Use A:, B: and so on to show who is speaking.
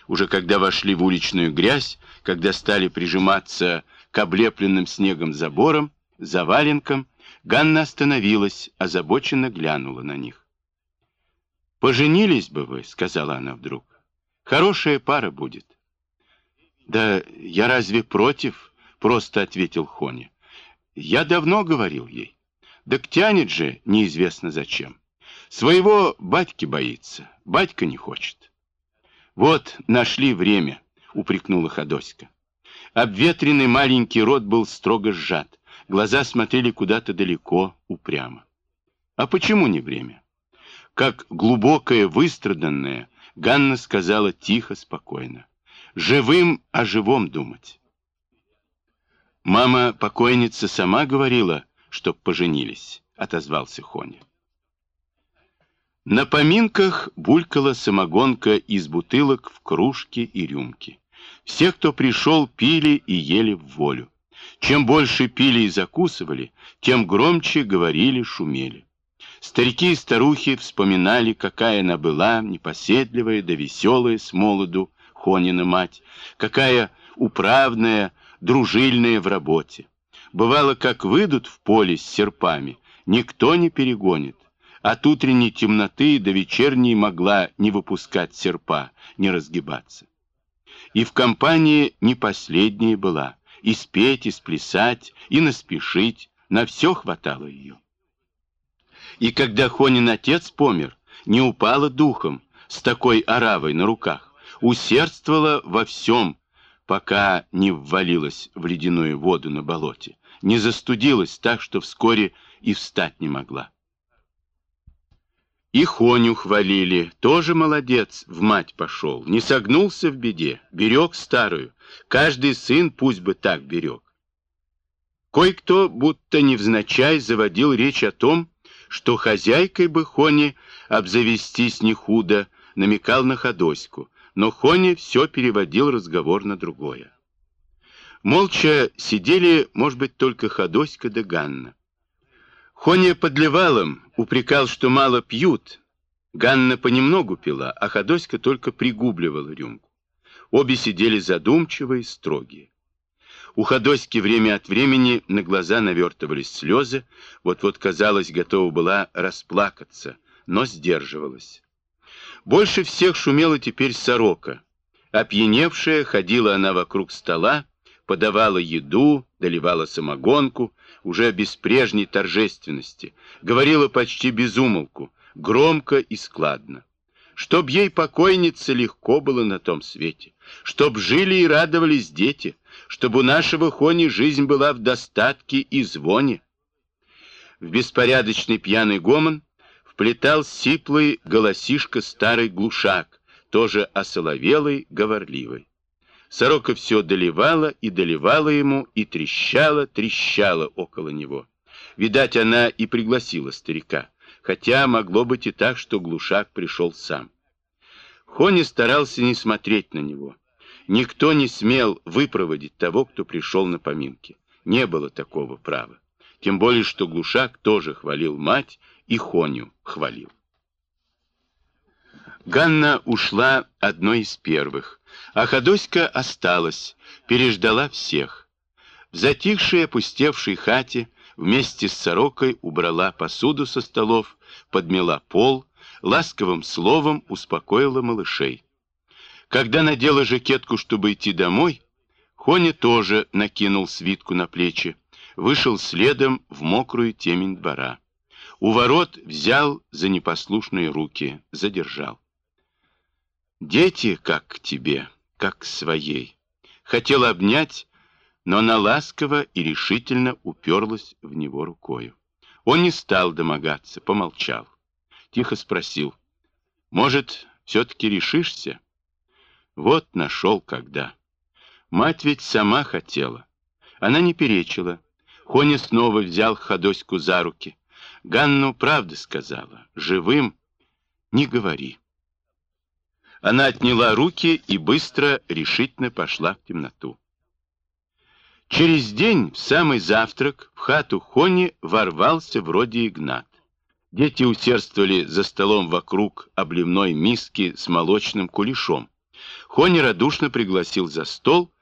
A: Уже когда вошли в уличную грязь, когда стали прижиматься к облепленным снегом заборам, заваленкам, Ганна остановилась, озабоченно глянула на них. «Поженились бы вы», — сказала она вдруг. «Хорошая пара будет». «Да я разве против?» — просто ответил Хоня. «Я давно говорил ей. Так тянет же неизвестно зачем. Своего батьки боится, батька не хочет». «Вот, нашли время», — упрекнула Ходоська. Обветренный маленький рот был строго сжат, глаза смотрели куда-то далеко, упрямо. «А почему не время?» Как глубокая, выстраданная, Ганна сказала тихо, спокойно. «Живым о живом думать». «Мама покойница сама говорила, чтоб поженились», — отозвался Хоня. На поминках булькала самогонка из бутылок в кружки и рюмки. Все, кто пришел, пили и ели в волю. Чем больше пили и закусывали, тем громче говорили, шумели. Старики и старухи вспоминали, какая она была, непоседливая да веселая с молоду, Хонина мать, какая управная, дружильная в работе. Бывало, как выйдут в поле с серпами, никто не перегонит. От утренней темноты до вечерней могла не выпускать серпа, не разгибаться. И в компании не последняя была, и спеть, и сплясать, и наспешить, на все хватало ее. И когда Хонин отец помер, не упала духом, с такой оравой на руках, усердствовала во всем, пока не ввалилась в ледяную воду на болоте, не застудилась так, что вскоре и встать не могла. И Хоню хвалили, тоже молодец, в мать пошел, не согнулся в беде, берег старую, каждый сын пусть бы так берег. Кой-кто, будто невзначай, заводил речь о том, что хозяйкой бы Хоне обзавестись не худо, намекал на Ходоську, но Хоня все переводил разговор на другое. Молча сидели, может быть, только Ходоська да Ганна. Хоня подливал им, упрекал, что мало пьют. Ганна понемногу пила, а Ходоська только пригубливала рюмку. Обе сидели задумчивые, строгие. У Ходоськи время от времени на глаза навертывались слезы, вот-вот, казалось, готова была расплакаться, но сдерживалась. Больше всех шумела теперь сорока. Опьяневшая, ходила она вокруг стола, подавала еду, доливала самогонку, уже без прежней торжественности, говорила почти без умолку, громко и складно. Чтоб ей, покойнице, легко было на том свете, чтоб жили и радовались дети, чтобы у нашего Хони жизнь была в достатке и звоне. В беспорядочный пьяный гомон вплетал сиплый голосишко старый глушак, тоже осоловелый, говорливый. Сорока все доливала и доливала ему, и трещала, трещала около него. Видать, она и пригласила старика, хотя могло быть и так, что глушак пришел сам. Хоня старался не смотреть на него. Никто не смел выпроводить того, кто пришел на поминки. Не было такого права. Тем более, что глушак тоже хвалил мать и Хоню хвалил. Ганна ушла одной из первых, а Ходоська осталась, переждала всех. В затихшей, опустевшей хате вместе с сорокой убрала посуду со столов, подмела пол, ласковым словом успокоила малышей. Когда надела жакетку, чтобы идти домой, Хоня тоже накинул свитку на плечи, вышел следом в мокрую темень двора. У ворот взял за непослушные руки, задержал. «Дети, как к тебе, как к своей». Хотел обнять, но она ласково и решительно уперлась в него рукою. Он не стал домогаться, помолчал. Тихо спросил: «Может, все-таки решишься?» Вот нашел когда. Мать ведь сама хотела. Она не перечила. Хоня снова взял Ходоську за руки. Ганну правду сказала: живым не говори. Она отняла руки и быстро, решительно пошла в темноту. Через день, в самый завтрак, в хату Хони ворвался вроде Игнат. Дети усердствовали за столом вокруг обливной миски с молочным кулешом. Хоня радушно пригласил за стол